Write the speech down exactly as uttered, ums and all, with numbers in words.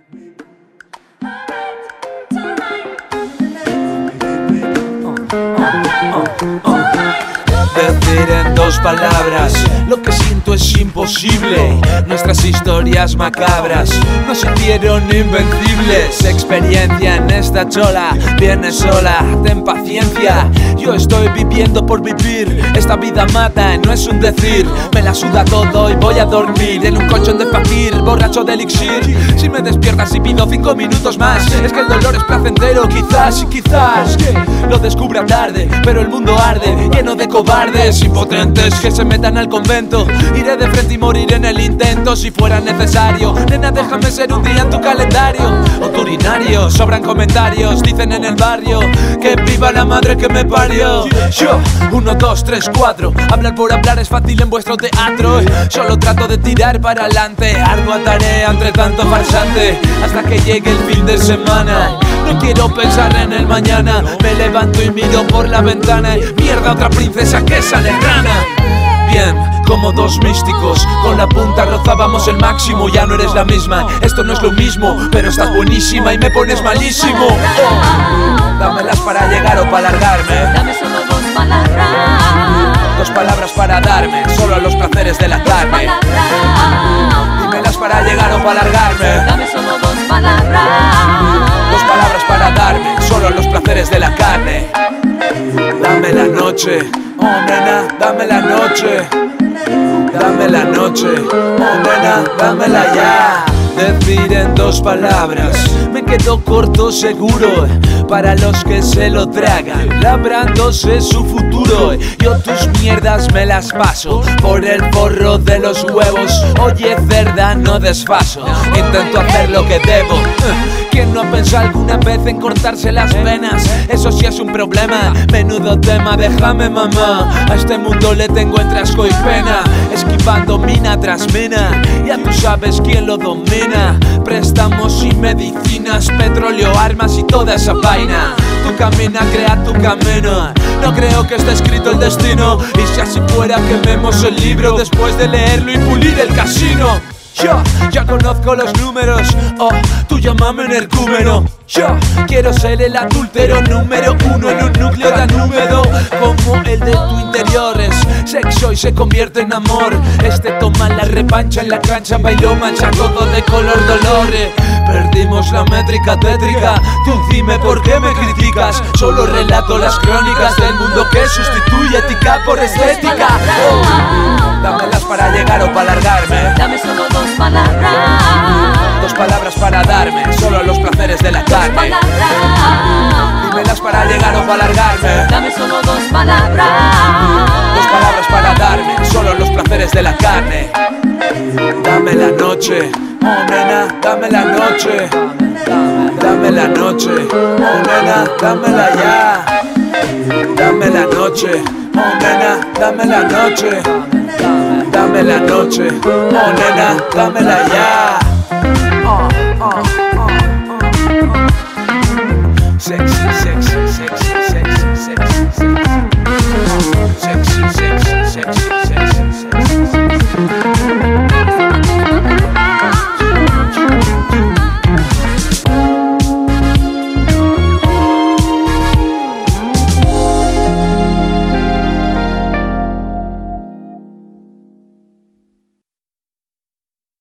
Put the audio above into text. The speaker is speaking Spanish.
Decir en dos palabras lo que siento es imposible. Nuestras historias macabras nos hicieron invencibles. Experiencia en esta chola, viene sola, ten paciencia. Yo estoy viviendo por vivir. Esta vida mata, no es un decir. Me la suda todo y voy a dormir en un colchón de fakir, borracho de elixir. Si me despiertas y pido cinco minutos más, es que el dolor es placentero, quizás y quizás lo descubra tarde, pero el mundo arde, lleno de cobardes impotentes que se metan al convento. Iré de frente y moriré en el intento si fuera necesario. Nena, déjame ser un día en tu calendario. Oturinario, sobran comentarios, dicen en el barrio que viva la madre que me parió. Yo, uno, dos, tres, cuatro. Hablar por hablar es fácil en vuestro teatro. Solo trato de tirar para adelante. Ardua tarea entre tanto farsante, hasta que llegue el fin de semana. No quiero pensar en el mañana. Me levanto y miro por la ventana. Mierda, otra princesa que sale rana. Bien, como dos místicos, con la punta rozábamos el máximo. Ya no eres la misma, esto no es lo mismo, pero estás buenísima y me pones malísimo. Oh, dámelas para llegar o para largarme. Dame solo dos palabras. Dos palabras para darme, solo a los placeres de la carne. Dímelas para llegar o para largarme. Dame solo dos palabras. Dos palabras para darme, solo a los placeres de la carne. Dame la noche, oh nena, dame la noche. Dame la noche, oh nena, dámela ya. Decir en dos palabras, me quedo corto seguro. Para los que se lo tragan, labrándose su futuro. Yo tus mierdas me las paso por el forro de los huevos. Oye cerda, no desfaso, intento hacer lo que debo. ¿Quién no ha pensado alguna vez en cortarse las venas? Eso sí es un problema, menudo tema, déjame mamá. A este mundo le tengo entre asco y pena, esquivando mina tras mina. Ya tú sabes quién lo domina. Préstamos y medicinas, petróleo, armas y toda esa vaina. Tú camina, crea tu camino. No creo que esté escrito el destino. Y si así fuera, quememos el libro después de leerlo y pulir el casino. Yo ya conozco los números, oh, tú llámame energúmeno. Yo quiero ser el adúltero número uno en un núcleo tan húmedo como el de tu interior. Es sexo y se convierte en amor. Este toma la revancha en la cancha, bailó mancha todo de color dolores. Perdimos la métrica tétrica, tú dime por qué me criticas. Solo relato las crónicas del mundo que sustituye ética por estética. Oh, dámelas para llegar o para largarme. Dame solo dos palabras. Dos palabras para darme, solo los placeres de la carne. Dímelas para llegar o para largarme. Dame solo dos palabras. Dos palabras para darme, solo los placeres de la carne. Dame la noche, oh nena, dame la noche. Dame la noche, oh nena, dámela ya. Dame la noche, oh nena, dame la noche. Dame la noche, oh nena, dámela ya.